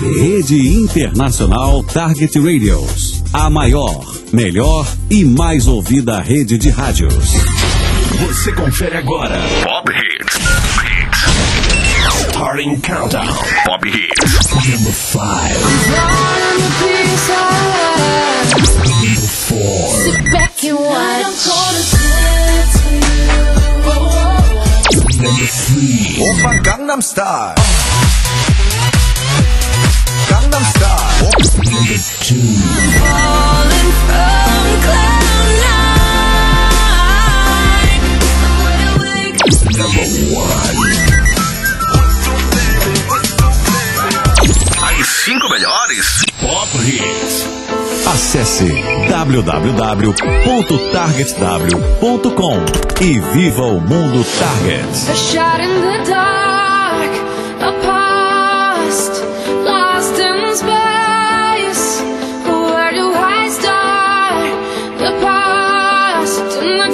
Rede Internacional Target Radios. A maior, melhor e mais ouvida rede de rádios. Você confere agora Pop Hits. Starting Countdown. Pop Hits. Number 5. Number 4. Sit back and watch. Number 3. Opa Gangnam Style. Gangnam Style. Number 2. Falling from cloud nine. Number 1. As 5 melhores Pop Hits. Acesse www.targetw.com e viva o mundo Target. A shot in the dark, a past, lost in space. Where do I start? The past and the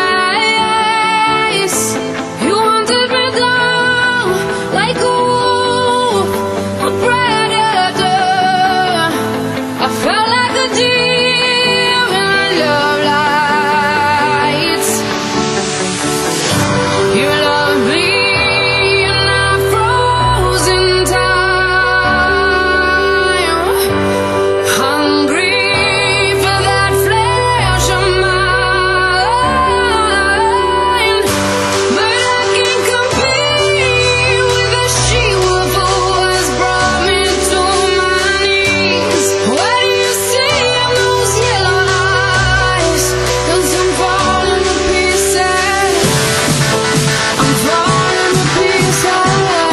chase. You wanted me down like a wolf, a predator. I felt like a deer in the love lights. You love me and I froze in time, hungry for that flesh of mine. But I can't compete with the she-wolf who has brought me to my knees. What do you see in those yellow eyes? 'Cause I'm falling to pieces. I'm falling to pieces.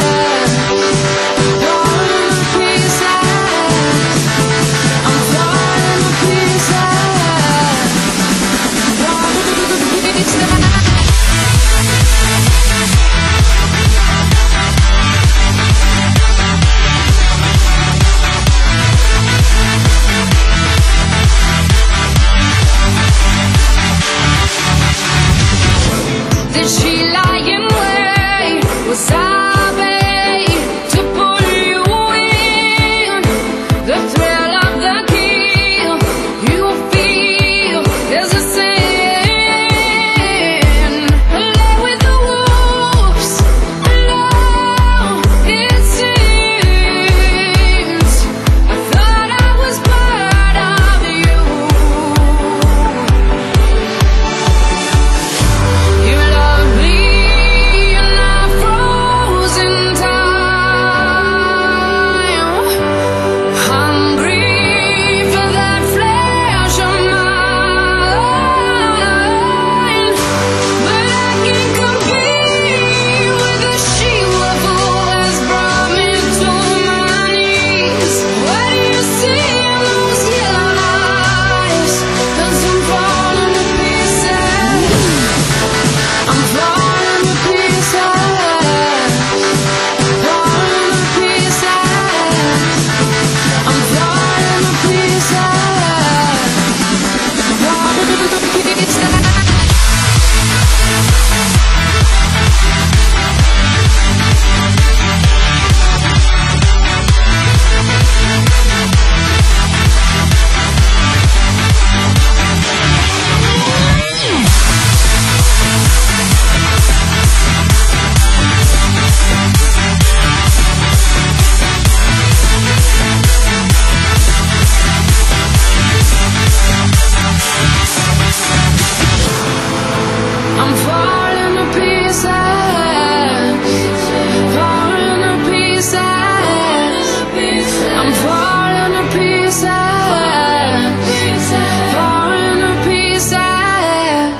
Falling to pieces. I'm falling to pieces. Falling to pieces. Did she lie in wait? Was I bait to pull you in? The thrill of the kill, you feel there's a sin. Lay with the wolves, alone it seems. I thought I was part of you. You love me and I froze in time, hungry for that flesh of mine. But I can't compete with the she-wolf who has brought me to my knees. What do you see in those yellow eyes? 'Cause I'm falling to pieces. I'm falling to pieces. Falling to pieces. I'm falling to pieces. Falling to pieces. I'm falling to pieces. Falling to pieces. I'm falling to pieces. Falling to pieces.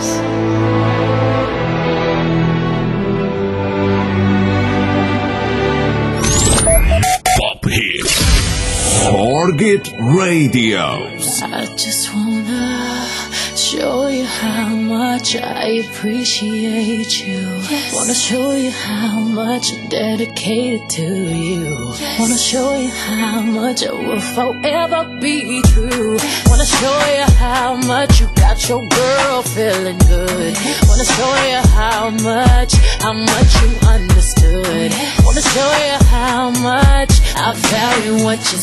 Pop Hits. Target Radios. I just wanna show you how much I appreciate you. Wanna show you how much I'm dedicated to you. Wanna show you how much I will forever be true. Wanna show you how much you got your girl feeling good. Wanna show you how much you understood. Wanna show you how much I value what you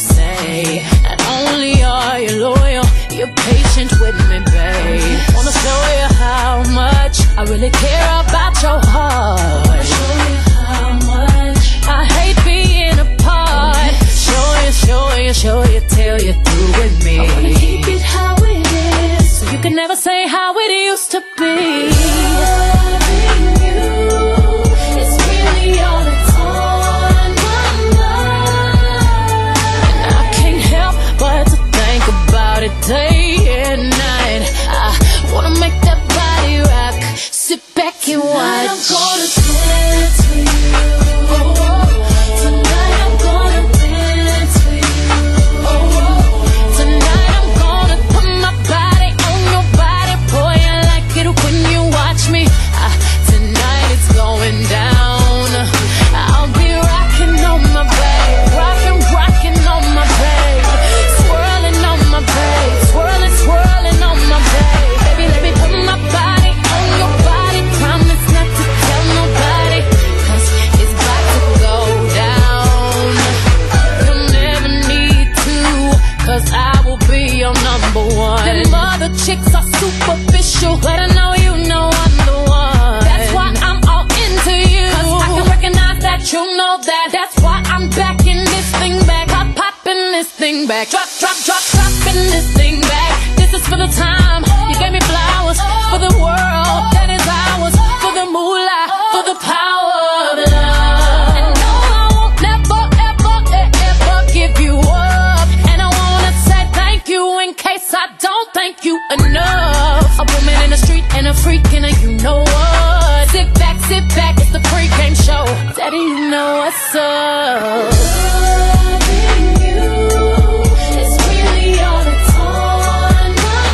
thing back. Drop, drop, drop, dropping this thing back. This is for the time you gave me flowers, for the world that is ours, for the moolah, for the power of love. And no, I won't never, ever, ever give you up. And I wanna say thank you in case I don't thank you enough. A woman in the street and a freak and you know what? Sit back, it's the pre-game show. Daddy, you know what's up. Loving you is really all that's on my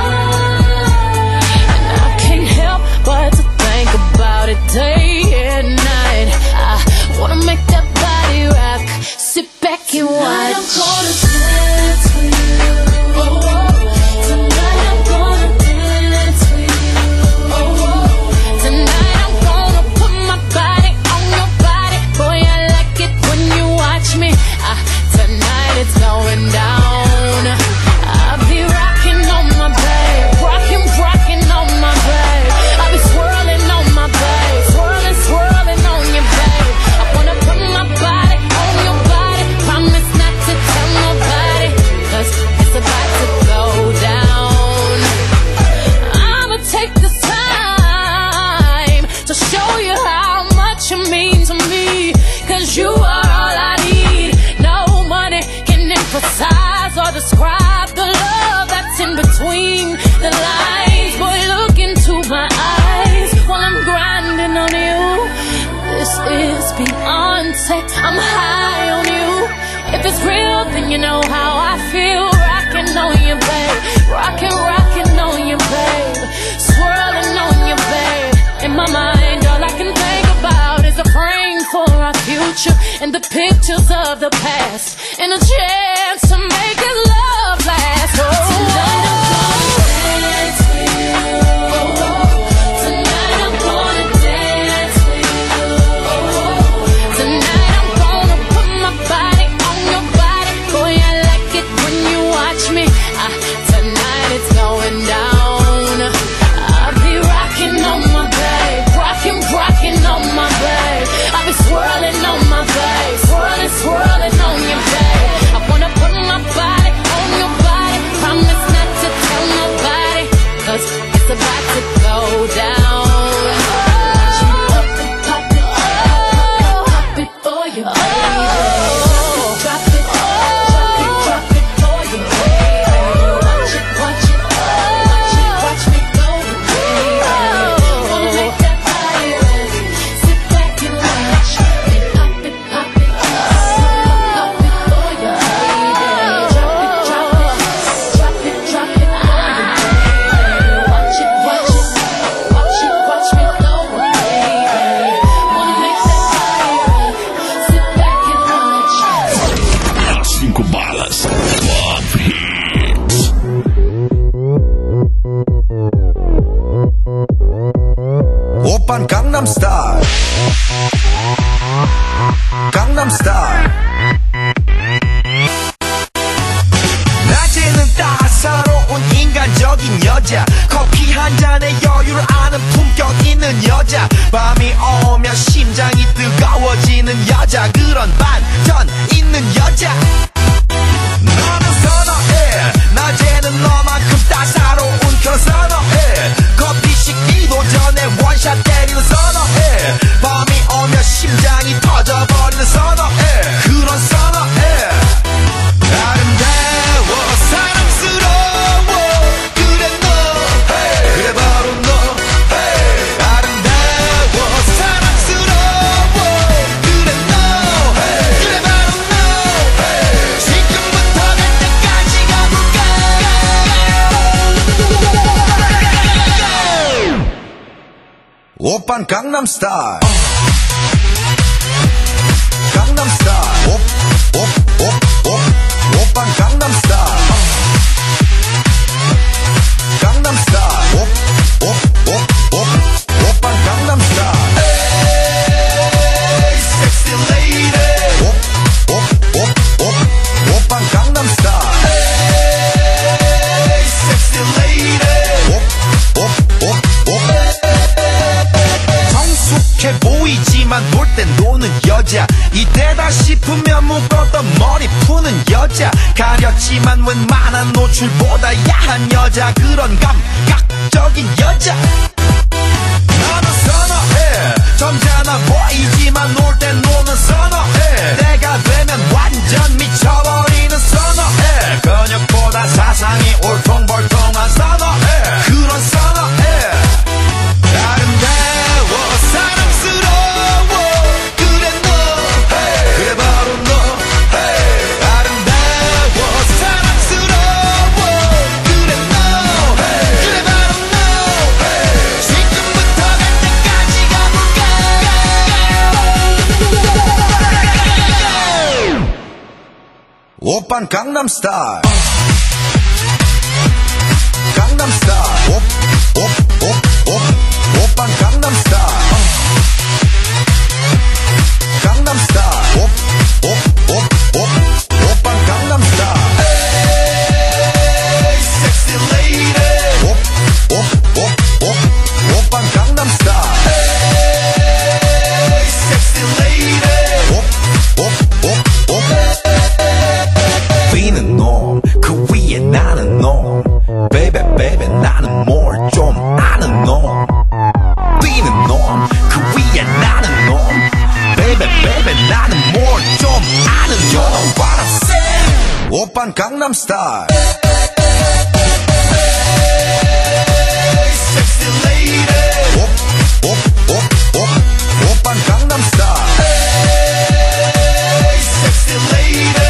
mind. And I can't help but to think about it day and night. I wanna make that body rock. Sit back and watch. Tonight I'm gonna dance with you. Tonight I'm gonna dance with you. Tonight I'm gonna put my body on your body. Boy, I like it when you watch me. Tonight it's going down. I'll be rocking on my babe, rocking on my babe. I'll be swirling on my babe, swirling on your babe. I wanna put my body on your body. Promise not to tell nobody, 'cause it's about to go down. I'ma take this time to show you how much you mean to me, 'cause you are all I need. No money can emphasize or describe the love that's in between the lines. Boy, look into my eyes while I'm grinding on you. This is beyond sex, I'm high on you. If it's real, then you know how I feel. Rocking on you, babe, rocking on you, babe, swirling on you, babe. In my mind, all I can think about is a frame for our future and the pictures of the past and a chance to make this love last. Oh, tonight I'm gonna dance with you. Tonight I'm gonna dance with you. Tonight I'm gonna put my body on your body. Boy, I like it when you watch me. Tonight it's going down. I'll be rocking on my babe, rocking on my babe. I'll be swirling on my babe, swirling on your babe. I wanna put my body on your body. Promise not to tell nobody, 'cause it's about to go down. Watch me pop it for you, baby. Drop it for you, baby. Watch me go, baby. Wanna make that body rock. Sit back and watch me pop it for you, baby. Drop it for you, baby. Watch me go, baby. Wanna make that body rock. Sit back and watch. As 5 balas. Pop Hits. 오빤 강남스타일 강남스타일 낮에는 따사로운 인간적인 여자 커피 한 잔에 여유를 아는 품격 있는 여자 밤이 오면 심장이 뜨거워지는 여자 그런 반전 있는 여자 너는 선어해 낮에는 너만큼 따사로운 그런 선어해 커피 식기도 전에 원샷 때리는 선어해 밤이 오면 심장이 터져버리는 선어해 그런 선어해 아름다워 사랑스러워 그래 너 hey. 그래 바로 너 hey. 아름다워 사랑스러워 그래 너 hey. 그래 바로 너 hey. 지금부터 갈 때까지 가볼까 오빤 강남스타일 강남스타일 오빤 강남스타일 강남스타일 오빤 강남스타일 에이 섹시 레이디 오빤 강남스타일 에이 섹시 레이디 성숙해 보이 때 노는 여자 이때다 싶으면 묶었던 머리 푸는 여자 가렸지만 웬만한 노출보다 야한 여자 그런 감각적인 여자 나는 선어해 점잖아 보이지만 놀 땐 노는 선어해 내가 되면 완전 미쳐버리는 선어해 근육보다 사상이 울퉁불퉁한 선어해 그런 선어해 아름다워 사랑스러워 그래 너 hey. 그래 바로 너 hey. 아름다워 사랑스러워 그래 너 hey. 그래 바로 너 hey. 지금부터 갈 때까지 가볼까 오빤 강남스타일 강남스타일 오빤 강남스타일 강남스타일 오빤 강남스타일 Hey sexy lady 오빤 강남스타일 Hey sexy lady 비는 놈 그 위에 나는 놈 Baby baby 나는 뭘 좀 아는 놈 비는 놈 그 위에 나는 놈 Baby baby 나는 뭘 좀 아는 놈 You know what I'm saying 오빤 강남스타일 Hey sexy lady 오빤 강남스타일 Hey sexy lady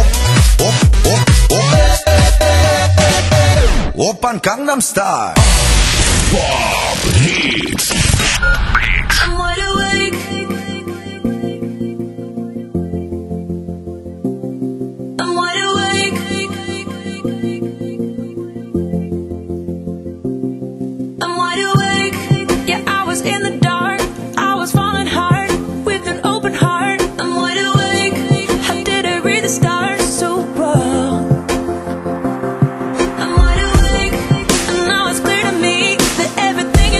오빤 강남스타일 Pop Hits. I'm wide awake. I'm wide awake. I'm wide awake. Yeah, I was in the dark. I was falling hard with an open heart. I'm wide awake. How did I read the stars so well? I'm wide awake, and now it's clear to me that everything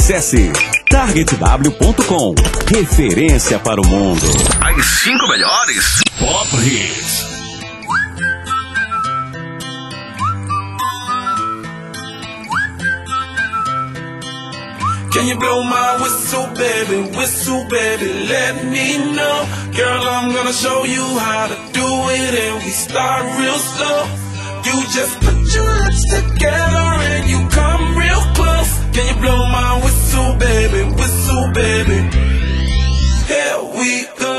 Acesse targetw.com. Referência para o mundo. As 5 melhores Pop Hits. Can you blow my whistle, baby, let me know. Girl, I'm gonna show you how to do it, and we start real slow. You just put your lips together and you come real close. Can you blow my whistle, baby, here we go.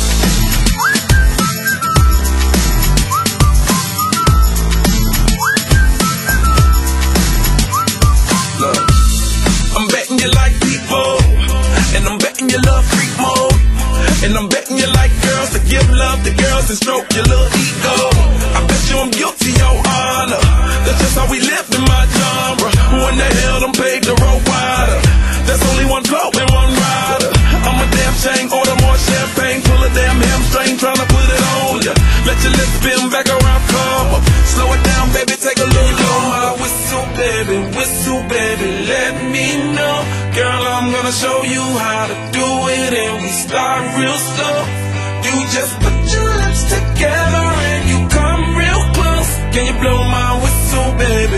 Look, I'm betting you like people, and I'm betting you love freak mode, and I'm betting you like girls to give love to girls and stroke your little ego. I bet you I'm guilty, your honor. That's just how we live in my genre. Who in the hell done paved the road wider? There's only one blow and one rider. I'm a damn shame, order more champagne, pull a damn hamstring, tryna put it on ya. Let your lips spin back around, come up. Slow it down, baby, take a look. Blow my whistle, baby, let me know. Girl, I'm gonna show you how to do it, and we start real slow. You just put your lips together and you come real close. Can you blow my whistle, baby,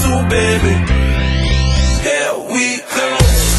here we go.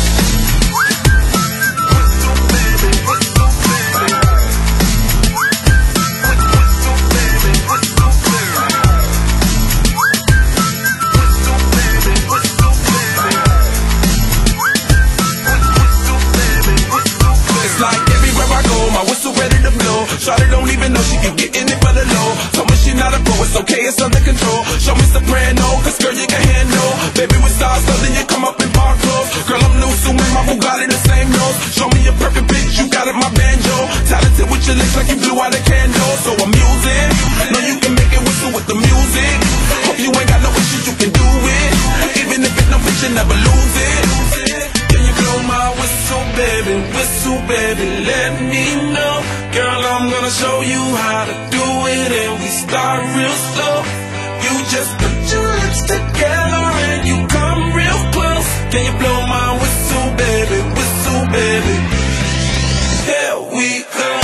Shawty don't even know she can get in it for the low. Told me she not a pro, it's okay, it's under control. Show me soprano, cause girl you can handle. Baby with stars, so then you come up in park clothes. Girl I'm new, so with my Bugatti the same nose. Show me a perfect bitch, you got it, my banjo. Talented with your lips like you blew out a candle. So I'm using, know you can make it whistle with the music. Hope you ain't got no issues, you can do it. Even if it's no bitch, you never lose it. Can you blow my whistle, baby, let me know. Girl, I'm gonna show you how to do it, and we start real slow. You just put your lips together and you come real close. Can you blow my whistle, baby, here we go.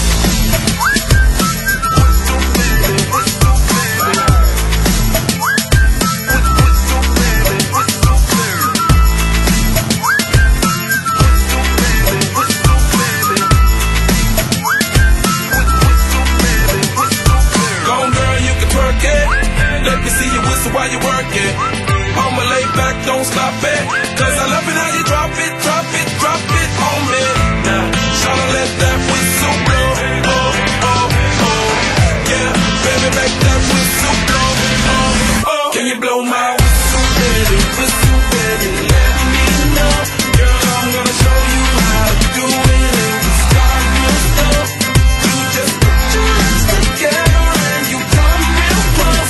Let me see you whistle while you work it. I'ma lay back, don't stop it. Cause I love it how you drop it on me. Now, tryna let that whistle blow. Oh, oh, oh. Yeah, baby, make that whistle blow. Oh, oh. Can you blow my whistle, baby, let me know. Girl, I'm gonna show you how to do it, and we start real slow. You just put your lips together and you come real close.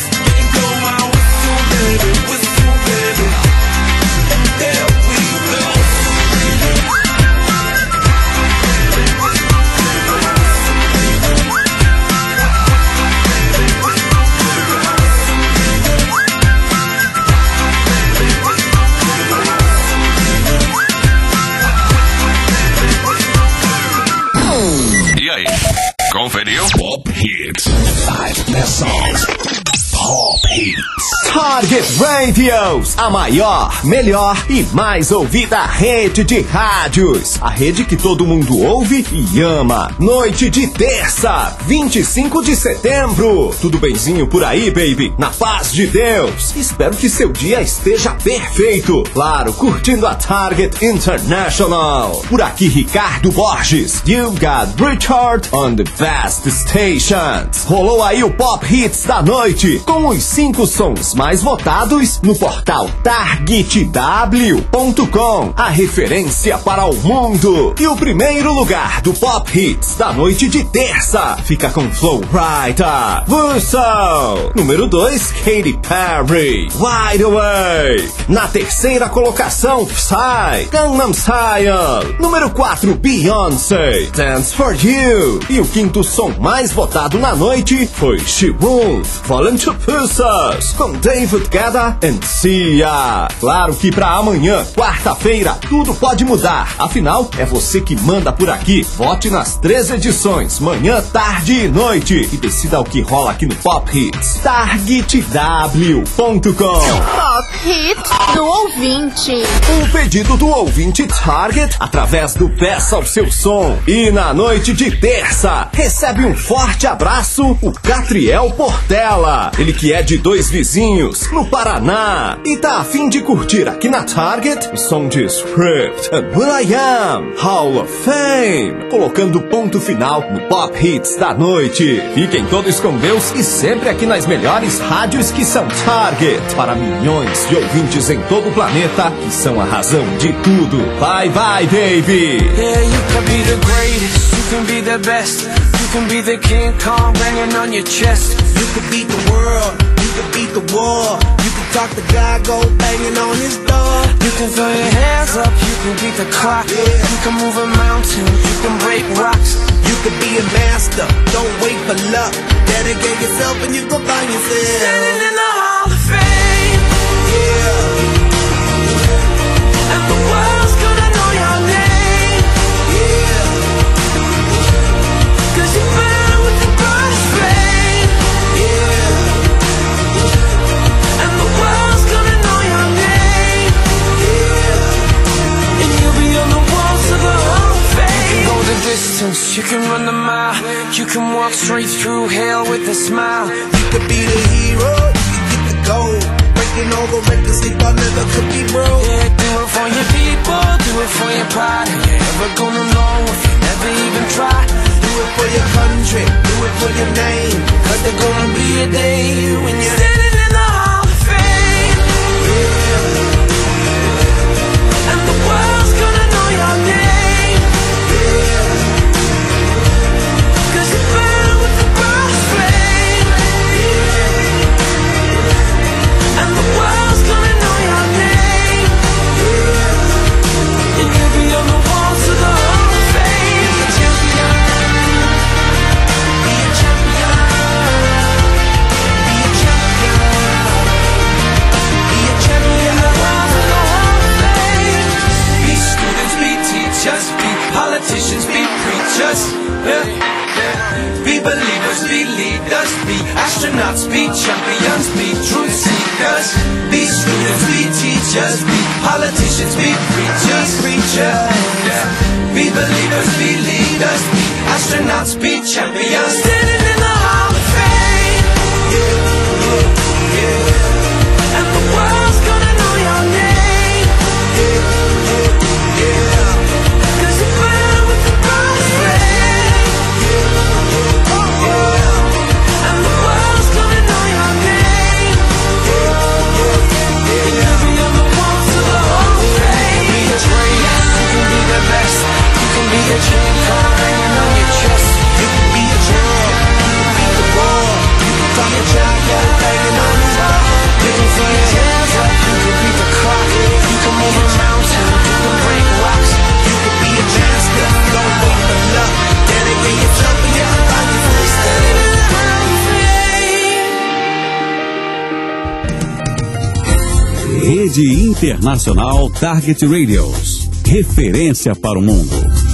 E aí, conferiu? Pop Hits. 5 best songs. Pop Hits. Target Radios, a maior, melhor e mais ouvida rede de rádios. A rede que todo mundo ouve e ama. Noite de terça, 25 de setembro. Tudo benzinho por aí, baby? Na paz de Deus. Espero que seu dia esteja perfeito. Claro, curtindo a Target International. Por aqui, Ricardo Borges. You've got Richard on the best stations. Rolou aí o Pop Hits da noite, com os 5 sons mais votados no portal targetw.com, a referência para o mundo. E o primeiro lugar do Pop Hits da noite de terça fica com Flow Rider, Whistle. Número 2, Katy Perry, Wide Awake. Na terceira colocação, Psy, Gangnam Style. Número 4, Beyoncé, Dance For You. E o quinto som mais votado na noite foi She Won't, Fallen to Pieces, com David Guetta and Sia. Claro que pra amanhã, quarta-feira, tudo pode mudar. Afinal, é você que manda por aqui. Vote nas 3 edições, manhã, tarde e noite. E decida o que rola aqui no Pop Hits. TargetW.com. Pop Hits do ouvinte. Um pedido do ouvinte Target através do Peça o Seu Som. E na noite de terça, recebe um forte abraço o Catriel Portela. Ele que é de Dois Vizinhos, no Paraná. E tá a fim de curtir aqui na Target o som de Script and will.i.am Hall of Fame. Colocando ponto final no Pop Hits da noite. Fiquem todos com Deus e sempre aqui nas melhores rádios que são Target. Para milhões de ouvintes em todo o planeta que são a razão de tudo. Bye bye, baby. Yeah, you can be the greatest, you can be the best. You can be the King Kong banging on your chest. You could beat the world, you could beat the war. You could talk the guy, go banging on his door. You can throw your hands up, you can beat the clock. You can move a mountain, you can break rocks. You could be a master, don't wait for luck. Dedicate yourself and you go find yourself Standing in the Hall of Fame. Yeah. And the world's gonna know your name. Yeah. 'Cause you burn with the brightest flame. Yeah. And the world's gonna know your name. Yeah. And you'll be on the walls of the Hall of Fame. You can go the distance, you can run the mile. You can walk straight through hell with a smile. You could be the hero, you could get the gold. Breaking all the records they thought never could be broke. Yeah, do it for your people, do it for your pride. And you're never gonna know if you never even try. Do it for your country, do it for your name. 'Cause there's gonna be a day when you're Standing in the Hall of Fame. And the world's gonna know your name. 'Cause you burn with the brightest flame. And the world's gonna know your name. And you'll be on the walls of the Hall of Fame. Be a champion. Be a champion. Be a champion. Be a champion. The walls of the Hall of Fame. Be students, be teachers, be politicians, be preachers. Be believers, be leaders, be astronauts, be champions, be truth seekers. Be students, be teachers, be politicians, be preachers. Be believers, be leaders, be astronauts, be champions. Standing in the Hall of Fame. And the world's gonna know your name. 'Cause you burn with the brightest flame. And the world's gonna know your name. And you'll be on the walls of the Hall of Fame. Be a great, you can be the best. You can be a King Kong hanging on your chest. You can be a champ, you can beat the war. You can talk a champion, banging on his door. You can throw your hands up, you can beat the clock. You can move a mountain, you can break rocks. You could be a master, don't wait for luck. Dedicate yourself and you can find yourself Standing in the Hall of Fame. Rede Internacional Target Radios. Referência para o mundo.